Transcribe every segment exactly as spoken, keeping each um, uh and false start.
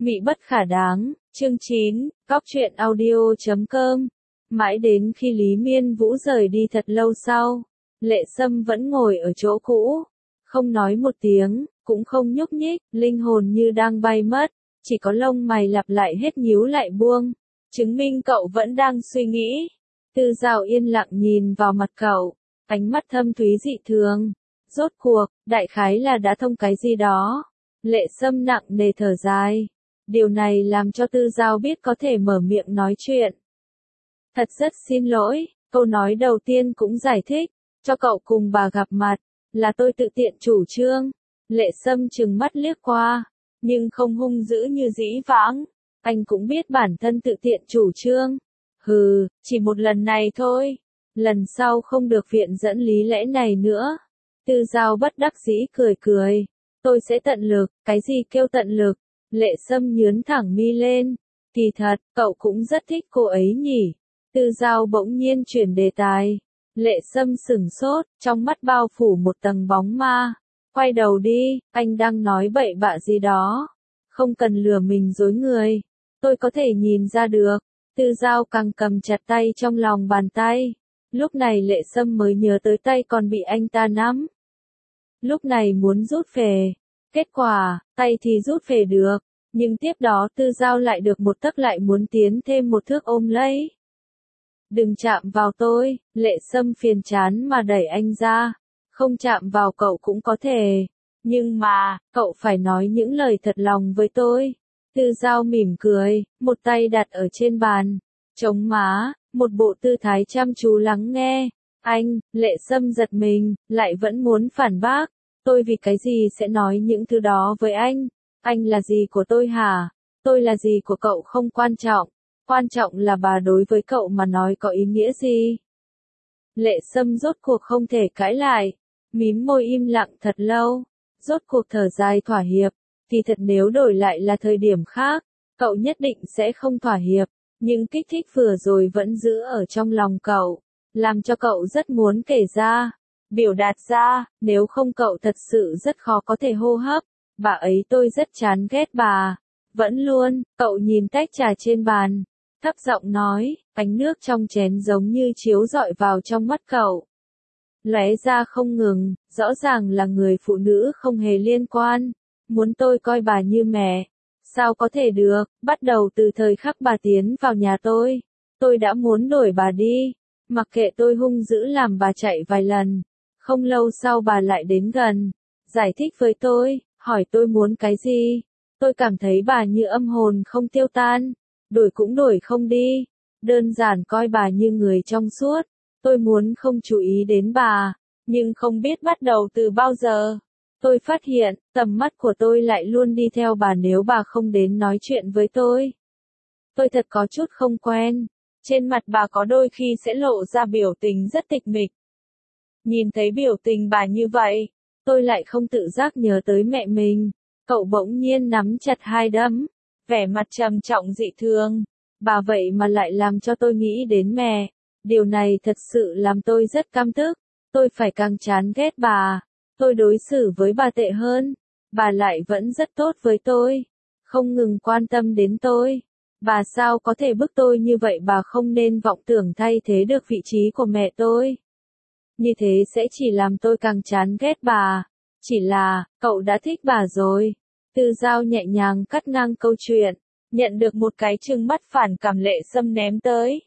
Mị bất khả đáng, chương chín, Cóc truyện audio chấm com. Mãi đến khi Lý Miên Vũ rời đi thật lâu sau, Lệ Sâm vẫn ngồi ở chỗ cũ, không nói một tiếng, cũng không nhúc nhích, linh hồn như đang bay mất, chỉ có lông mày lặp lại hết nhíu lại buông, chứng minh cậu vẫn đang suy nghĩ. Tư Giao yên lặng nhìn vào mặt cậu, ánh mắt thâm thúy dị thường. Rốt cuộc, đại khái là đã thông cái gì đó. Lệ Sâm nặng nề thở dài. Điều này làm cho Tư Giao biết có thể mở miệng nói chuyện. Thật rất xin lỗi, câu nói đầu tiên cũng giải thích, cho cậu cùng bà gặp mặt, là tôi tự tiện chủ trương. Lệ Sâm trừng mắt liếc qua, nhưng không hung dữ như dĩ vãng. Anh cũng biết bản thân tự tiện chủ trương. Hừ, chỉ một lần này thôi. Lần sau không được viện dẫn lý lẽ này nữa. Tư Giao bất đắc dĩ cười cười. Tôi sẽ tận lực, cái gì kêu tận lực? Lệ Sâm nhướn thẳng mi lên. Kỳ thật, cậu cũng rất thích cô ấy nhỉ. Tư Giao bỗng nhiên chuyển đề tài. Lệ Sâm sửng sốt, trong mắt bao phủ một tầng bóng ma. Quay đầu đi, anh đang nói bậy bạ gì đó. Không cần lừa mình dối người. Tôi có thể nhìn ra được. Tư Giao càng cầm chặt tay trong lòng bàn tay. Lúc này Lệ Sâm mới nhớ tới tay còn bị anh ta nắm. Lúc này muốn rút về. Kết quả, tay thì rút về được. Nhưng tiếp đó Tư Giao lại được một tấc lại muốn tiến thêm một thước ôm lấy. Đừng chạm vào tôi, Lệ Sâm phiền chán mà đẩy anh ra. Không chạm vào cậu cũng có thể. Nhưng mà, cậu phải nói những lời thật lòng với tôi. Tư Giao mỉm cười, một tay đặt ở trên bàn. Chống má, một bộ tư thái chăm chú lắng nghe. Anh, Lệ Sâm giật mình, lại vẫn muốn phản bác. Tôi vì cái gì sẽ nói những thứ đó với anh? Anh là gì của tôi hả? Tôi là gì của cậu không quan trọng. Quan trọng là bà đối với cậu mà nói có ý nghĩa gì? Lệ Sâm rốt cuộc không thể cãi lại. Mím môi im lặng thật lâu. Rốt cuộc thở dài thỏa hiệp. Thì thật nếu đổi lại là thời điểm khác, cậu nhất định sẽ không thỏa hiệp. Nhưng kích thích vừa rồi vẫn giữ ở trong lòng cậu. Làm cho cậu rất muốn kể ra. Biểu đạt ra, nếu không cậu thật sự rất khó có thể hô hấp. Bà ấy tôi rất chán ghét bà. Vẫn luôn, cậu nhìn tách trà trên bàn. Thấp giọng nói, ánh nước trong chén giống như chiếu rọi vào trong mắt cậu. Lóe ra không ngừng, rõ ràng là người phụ nữ không hề liên quan. Muốn tôi coi bà như mẹ. Sao có thể được, bắt đầu từ thời khắc bà tiến vào nhà tôi. Tôi đã muốn đuổi bà đi. Mặc kệ tôi hung dữ làm bà chạy vài lần. Không lâu sau bà lại đến gần. Giải thích với tôi, hỏi tôi muốn cái gì. Tôi cảm thấy bà như âm hồn không tiêu tan. Đuổi cũng đuổi không đi. Đơn giản coi bà như người trong suốt. Tôi muốn không chú ý đến bà. Nhưng không biết bắt đầu từ bao giờ. Tôi phát hiện, tầm mắt của tôi lại luôn đi theo bà nếu bà không đến nói chuyện với tôi. Tôi thật có chút không quen. Trên mặt bà có đôi khi sẽ lộ ra biểu tình rất tịch mịch. Nhìn thấy biểu tình bà như vậy, tôi lại không tự giác nhớ tới mẹ mình. Cậu bỗng nhiên nắm chặt hai đấm, vẻ mặt trầm trọng dị thường. Bà vậy mà lại làm cho tôi nghĩ đến mẹ. Điều này thật sự làm tôi rất căm tức. Tôi phải càng chán ghét bà. Tôi đối xử với bà tệ hơn. Bà lại vẫn rất tốt với tôi. Không ngừng quan tâm đến tôi. Bà sao có thể bức tôi như vậy, bà không nên vọng tưởng thay thế được vị trí của mẹ tôi. Như thế sẽ chỉ làm tôi càng chán ghét bà. Chỉ là, cậu đã thích bà rồi. Tư Giao nhẹ nhàng cắt ngang câu chuyện. Nhận được một cái trừng mắt phản cảm Lệ Sâm ném tới.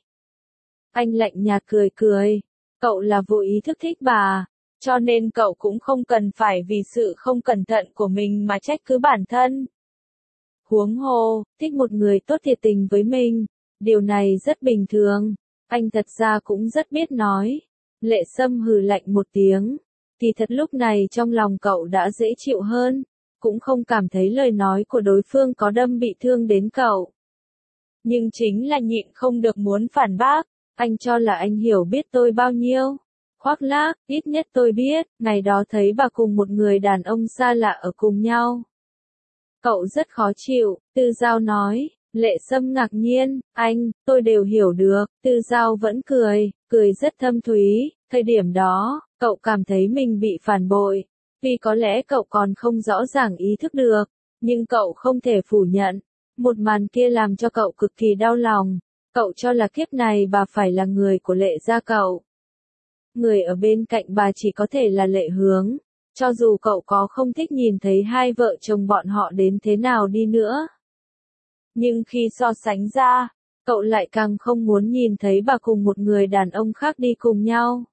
Anh lạnh nhạt cười cười. Cậu là vô ý thức thích bà. Cho nên cậu cũng không cần phải vì sự không cẩn thận của mình mà trách cứ bản thân. Huống hồ, thích một người tốt thiệt tình với mình. Điều này rất bình thường. Anh thật ra cũng rất biết nói. Lệ Sâm hừ lạnh một tiếng. Thì thật lúc này trong lòng cậu đã dễ chịu hơn. Cũng không cảm thấy lời nói của đối phương có đâm bị thương đến cậu. Nhưng chính là nhịn không được muốn phản bác. Anh cho là anh hiểu biết tôi bao nhiêu. Khoác lác, ít nhất tôi biết, ngày đó thấy bà cùng một người đàn ông xa lạ ở cùng nhau. Cậu rất khó chịu, Tư Giao nói. Lệ Sâm ngạc nhiên, anh, tôi đều hiểu được. Tư Giao vẫn cười, cười rất thâm thúy. Thời điểm đó, cậu cảm thấy mình bị phản bội. Vì có lẽ cậu còn không rõ ràng ý thức được, nhưng cậu không thể phủ nhận. Một màn kia làm cho cậu cực kỳ đau lòng. Cậu cho là kiếp này bà phải là người của Lệ gia cậu. Người ở bên cạnh bà chỉ có thể là Lệ Hướng. Cho dù cậu có không thích nhìn thấy hai vợ chồng bọn họ đến thế nào đi nữa. Nhưng khi so sánh ra, cậu lại càng không muốn nhìn thấy bà cùng một người đàn ông khác đi cùng nhau.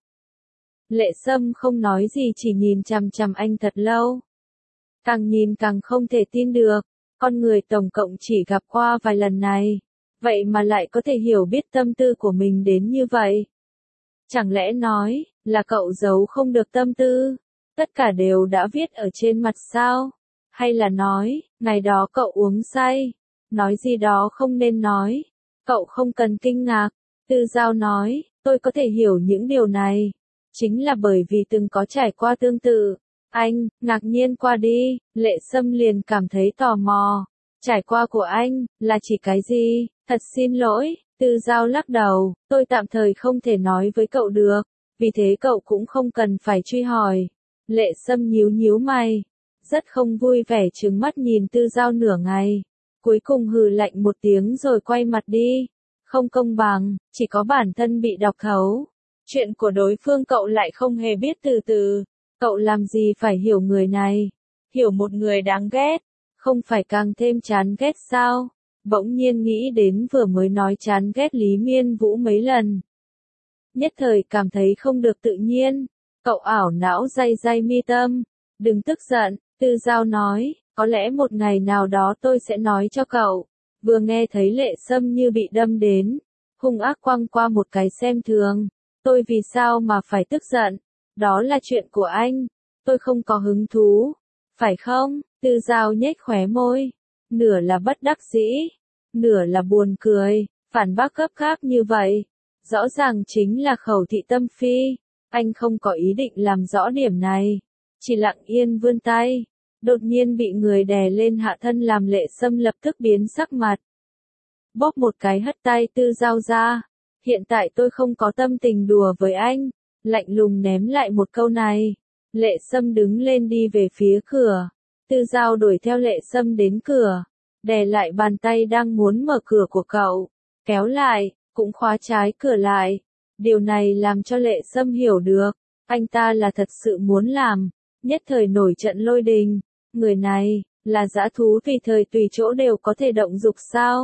Lệ Sâm không nói gì, chỉ nhìn chằm chằm anh thật lâu. Càng nhìn càng không thể tin được, con người tổng cộng chỉ gặp qua vài lần này, vậy mà lại có thể hiểu biết tâm tư của mình đến như vậy. Chẳng lẽ nói, là cậu giấu không được tâm tư, tất cả đều đã viết ở trên mặt sao? Hay là nói, ngày đó cậu uống say, nói gì đó không nên nói, cậu không cần kinh ngạc. Tư Giao nói, tôi có thể hiểu những điều này, chính là bởi vì từng có trải qua tương tự. Anh, ngạc nhiên qua đi, Lệ Sâm liền cảm thấy tò mò. Trải qua của anh, là chỉ cái gì? Thật xin lỗi, Tư Giao lắc đầu, tôi tạm thời không thể nói với cậu được, vì thế cậu cũng không cần phải truy hỏi. Lệ Sâm nhíu nhíu mày, rất không vui vẻ trừng mắt nhìn Tư Giao nửa ngày, cuối cùng hừ lạnh một tiếng rồi quay mặt đi. Không công bằng, chỉ có bản thân bị đọc thấu. Chuyện của đối phương cậu lại không hề biết từ từ. Cậu làm gì phải hiểu người này? Hiểu một người đáng ghét, không phải càng thêm chán ghét sao? Bỗng nhiên nghĩ đến vừa mới nói chán ghét Lý Miên Vũ mấy lần. Nhất thời cảm thấy không được tự nhiên. Cậu ảo não day day mi tâm. Đừng tức giận, Tư Giao nói, có lẽ một ngày nào đó tôi sẽ nói cho cậu. Vừa nghe thấy Lệ Sâm như bị đâm đến, hung ác quăng qua một cái xem thường. Tôi vì sao mà phải tức giận? Đó là chuyện của anh, tôi không có hứng thú, phải không? Tư Giao nhếch khóe môi, nửa là bất đắc dĩ, nửa là buồn cười, phản bác gấp gáp như vậy, rõ ràng chính là khẩu thị tâm phi. Anh không có ý định làm rõ điểm này, chỉ lặng yên vươn tay, đột nhiên bị người đè lên hạ thân làm Lệ Sâm lập tức biến sắc mặt. Bóp một cái hất tay Tư Giao ra, hiện tại tôi không có tâm tình đùa với anh. Lạnh lùng ném lại một câu này. Lệ Sâm đứng lên đi về phía cửa. Tư Giao đuổi theo Lệ Sâm đến cửa, đè lại bàn tay đang muốn mở cửa của cậu, kéo lại, cũng khóa trái cửa lại. Điều này làm cho Lệ Sâm hiểu được, anh ta là thật sự muốn làm, nhất thời nổi trận lôi đình. Người này, là dã thú tùy thời tùy chỗ đều có thể động dục sao?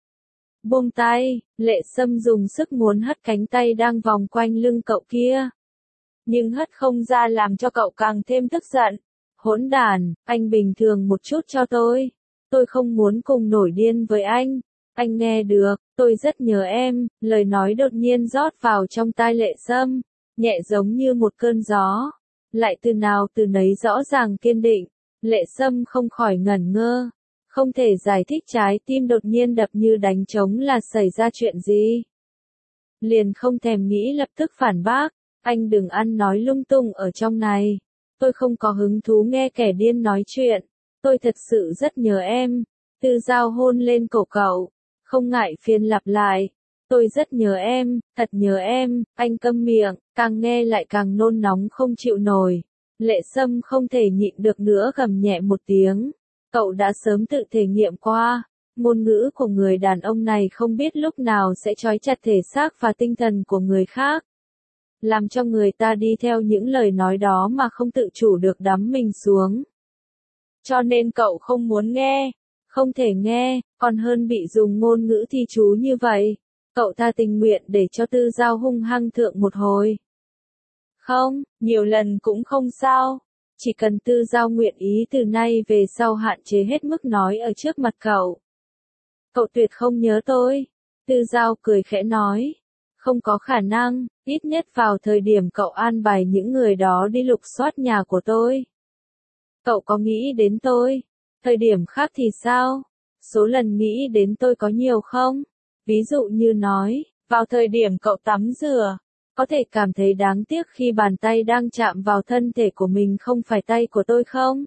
Buông tay, Lệ Sâm dùng sức muốn hất cánh tay đang vòng quanh lưng cậu kia. Nhưng hất không ra làm cho cậu càng thêm tức giận. Hỗn đản, anh bình thường một chút cho tôi. Tôi không muốn cùng nổi điên với anh. Anh nghe được, tôi rất nhớ em. Lời nói đột nhiên rót vào trong tai Lệ Sâm, nhẹ giống như một cơn gió. Lại từ nào từ nấy rõ ràng kiên định. Lệ Sâm không khỏi ngẩn ngơ. Không thể giải thích trái tim đột nhiên đập như đánh trống là xảy ra chuyện gì. Liền không thèm nghĩ lập tức phản bác, anh đừng ăn nói lung tung ở trong này. Tôi không có hứng thú nghe kẻ điên nói chuyện, tôi thật sự rất nhớ em. Tư Giao hôn lên cổ cậu, không ngại phiền lặp lại. Tôi rất nhớ em, thật nhớ em. Anh câm miệng, càng nghe lại càng nôn nóng không chịu nổi. Lệ Sâm không thể nhịn được nữa gầm nhẹ một tiếng. Cậu đã sớm tự thể nghiệm qua, ngôn ngữ của người đàn ông này không biết lúc nào sẽ trói chặt thể xác và tinh thần của người khác. Làm cho người ta đi theo những lời nói đó mà không tự chủ được đắm mình xuống. Cho nên cậu không muốn nghe, không thể nghe, còn hơn bị dùng ngôn ngữ thi chú như vậy. Cậu ta tình nguyện để cho Tư Giao hung hăng thượng một hồi. Không, nhiều lần cũng không sao. Chỉ cần Tư Giao nguyện ý từ nay về sau hạn chế hết mức nói ở trước mặt cậu. Cậu tuyệt không nhớ tôi. Tư Giao cười khẽ nói. Không có khả năng, ít nhất vào thời điểm cậu an bài những người đó đi lục soát nhà của tôi. Cậu có nghĩ đến tôi? Thời điểm khác thì sao? Số lần nghĩ đến tôi có nhiều không? Ví dụ như nói, vào thời điểm cậu tắm rửa. Có thể cảm thấy đáng tiếc khi bàn tay đang chạm vào thân thể của mình không phải tay của tôi không?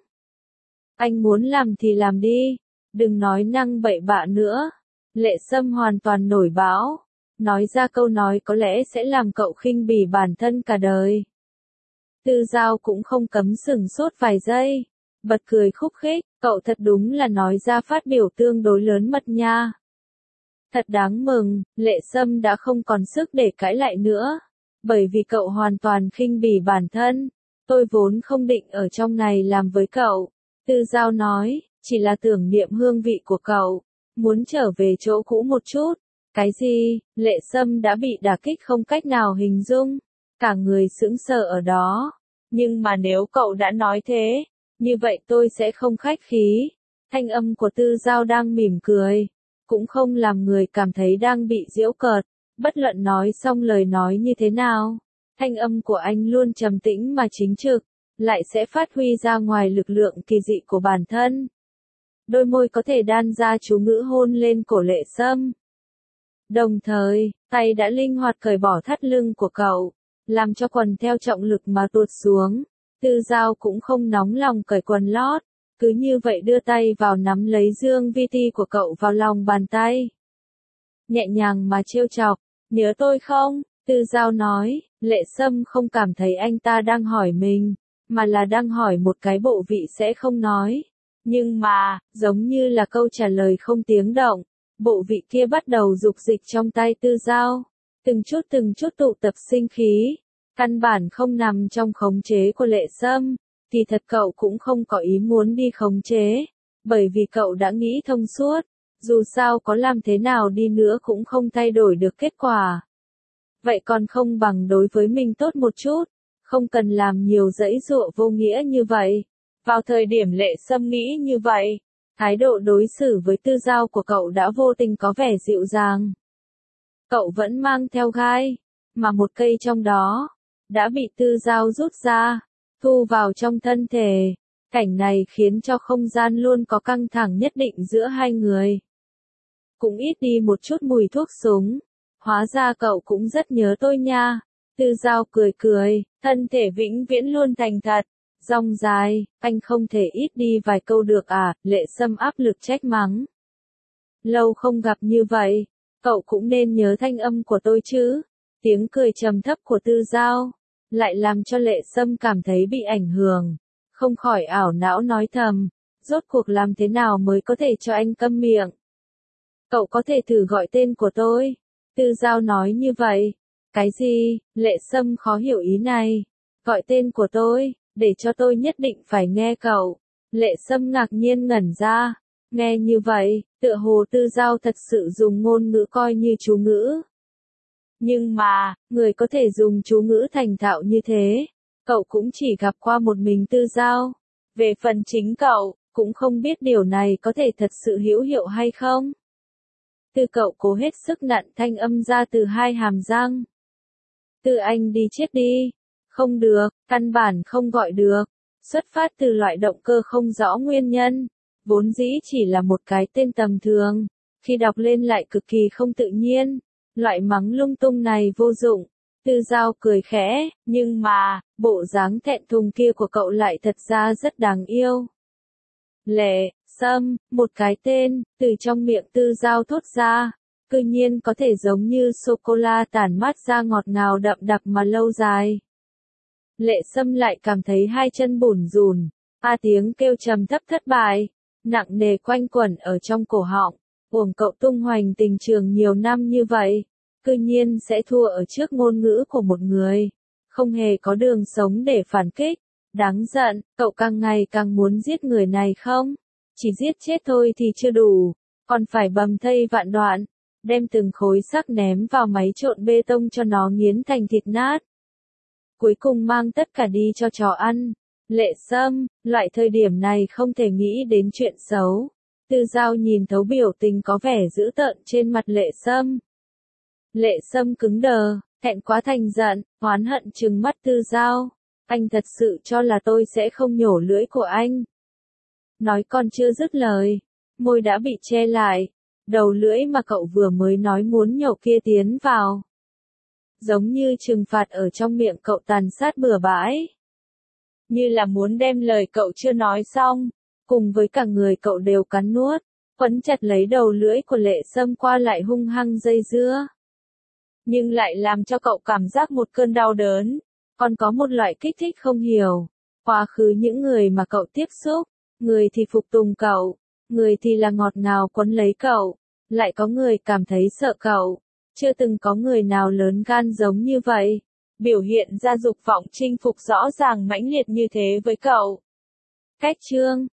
Anh muốn làm thì làm đi, đừng nói năng bậy bạ nữa. Lệ Sâm hoàn toàn nổi bão, nói ra câu nói có lẽ sẽ làm cậu khinh bỉ bản thân cả đời. Tư Giao cũng không cấm sửng sốt vài giây, bật cười khúc khích, cậu thật đúng là nói ra phát biểu tương đối lớn mật nha. Thật đáng mừng, Lệ Sâm đã không còn sức để cãi lại nữa, bởi vì cậu hoàn toàn khinh bỉ bản thân. Tôi vốn không định ở trong này làm với cậu, Tư Giao nói, chỉ là tưởng niệm hương vị của cậu, muốn trở về chỗ cũ một chút. Cái gì? Lệ Sâm đã bị đả kích không cách nào hình dung, cả người sững sờ ở đó. Nhưng mà nếu cậu đã nói thế, như vậy tôi sẽ không khách khí. Thanh âm của Tư Giao đang mỉm cười, cũng không làm người cảm thấy đang bị giễu cợt. Bất luận nói xong lời nói như thế nào, thanh âm của anh luôn trầm tĩnh mà chính trực, lại sẽ phát huy ra ngoài lực lượng kỳ dị của bản thân. Đôi môi có thể đan ra chú ngữ hôn lên cổ Lệ Sâm. Đồng thời, tay đã linh hoạt cởi bỏ thắt lưng của cậu, làm cho quần theo trọng lực mà tuột xuống. Tư Giao cũng không nóng lòng cởi quần lót, cứ như vậy đưa tay vào nắm lấy dương vi ti của cậu vào lòng bàn tay. Nhẹ nhàng mà trêu chọc, nhớ tôi không? Tư Giao nói. Lệ Sâm không cảm thấy anh ta đang hỏi mình, mà là đang hỏi một cái bộ vị sẽ không nói. Nhưng mà, giống như là câu trả lời không tiếng động, bộ vị kia bắt đầu dục dịch trong tay Tư Giao, từng chút từng chút tụ tập sinh khí, căn bản không nằm trong khống chế của Lệ Sâm. Thì thật cậu cũng không có ý muốn đi khống chế, bởi vì cậu đã nghĩ thông suốt, dù sao có làm thế nào đi nữa cũng không thay đổi được kết quả. Vậy còn không bằng đối với mình tốt một chút, không cần làm nhiều dãy dụa vô nghĩa như vậy. Vào thời điểm Lệ Sâm nghĩ như vậy, thái độ đối xử với Tư Giao của cậu đã vô tình có vẻ dịu dàng. Cậu vẫn mang theo gai, mà một cây trong đó đã bị Tư Giao rút ra, thu vào trong thân thể. Cảnh này khiến cho không gian luôn có căng thẳng nhất định giữa hai người. Cũng ít đi một chút mùi thuốc súng. Hóa ra cậu cũng rất nhớ tôi nha. Tư Giao cười cười, thân thể vĩnh viễn luôn thành thật. Rong dài, anh không thể ít đi vài câu được à? Lệ Sâm áp lực trách mắng. Lâu không gặp như vậy, cậu cũng nên nhớ thanh âm của tôi chứ. Tiếng cười trầm thấp của Tư Giao lại làm cho Lệ Sâm cảm thấy bị ảnh hưởng, không khỏi ảo não nói thầm, rốt cuộc làm thế nào mới có thể cho anh câm miệng. Cậu có thể thử gọi tên của tôi. Tư Giao nói như vậy. Cái gì? Lệ Sâm khó hiểu ý này. Gọi tên của tôi, để cho tôi nhất định phải nghe cậu. Lệ Sâm ngạc nhiên ngẩn ra. Nghe như vậy, tựa hồ Tư Giao thật sự dùng ngôn ngữ coi như chú ngữ. Nhưng mà, người có thể dùng chú ngữ thành thạo như thế, cậu cũng chỉ gặp qua một mình Tư Giao. Về phần chính cậu, cũng không biết điều này có thể thật sự hữu hiệu hay không. Tư cậu cố hết sức nặn thanh âm ra từ hai hàm răng. Tư anh đi chết đi. Không được, căn bản không gọi được. Xuất phát từ loại động cơ không rõ nguyên nhân, vốn dĩ chỉ là một cái tên tầm thường, khi đọc lên lại cực kỳ không tự nhiên. Loại mắng lung tung này vô dụng. Tư Giao cười khẽ, nhưng mà, bộ dáng thẹn thùng kia của cậu lại thật ra rất đáng yêu. Lệ Sâm, một cái tên, từ trong miệng Tư Giao thốt ra, cư nhiên có thể giống như sô-cô-la tản mát ra ngọt ngào đậm đặc mà lâu dài. Lệ Sâm lại cảm thấy hai chân bủn rủn, a tiếng kêu trầm thấp thất bại, nặng nề quanh quẩn ở trong cổ họng. Uổng cậu tung hoành tình trường nhiều năm như vậy, cư nhiên sẽ thua ở trước ngôn ngữ của một người, không hề có đường sống để phản kích. Đáng giận, cậu càng ngày càng muốn giết người này không? Chỉ giết chết thôi thì chưa đủ, còn phải bầm thây vạn đoạn, đem từng khối xác ném vào máy trộn bê tông cho nó nghiến thành thịt nát. Cuối cùng mang tất cả đi cho chó ăn. Lệ Sâm, loại thời điểm này không thể nghĩ đến chuyện xấu. Tư Giao nhìn thấu biểu tình có vẻ dữ tợn trên mặt Lệ Sâm. Lệ Sâm cứng đờ, thẹn quá thành giận, oán hận trừng mắt Tư Giao. Anh thật sự cho là tôi sẽ không nhổ lưỡi của anh. Nói còn chưa dứt lời, môi đã bị che lại, đầu lưỡi mà cậu vừa mới nói muốn nhổ kia tiến vào. Giống như trừng phạt ở trong miệng cậu tàn sát bừa bãi. Như là muốn đem lời cậu chưa nói xong, cùng với cả người cậu đều cắn nuốt, quấn chặt lấy đầu lưỡi của Lệ Sâm qua lại hung hăng dây dưa. Nhưng lại làm cho cậu cảm giác một cơn đau đớn, còn có một loại kích thích không hiểu. Quá khứ những người mà cậu tiếp xúc, người thì phục tùng cậu, người thì là ngọt ngào quấn lấy cậu, lại có người cảm thấy sợ cậu. Chưa từng có người nào lớn gan giống như vậy, biểu hiện ra dục vọng chinh phục rõ ràng mãnh liệt như thế với cậu. Cách chương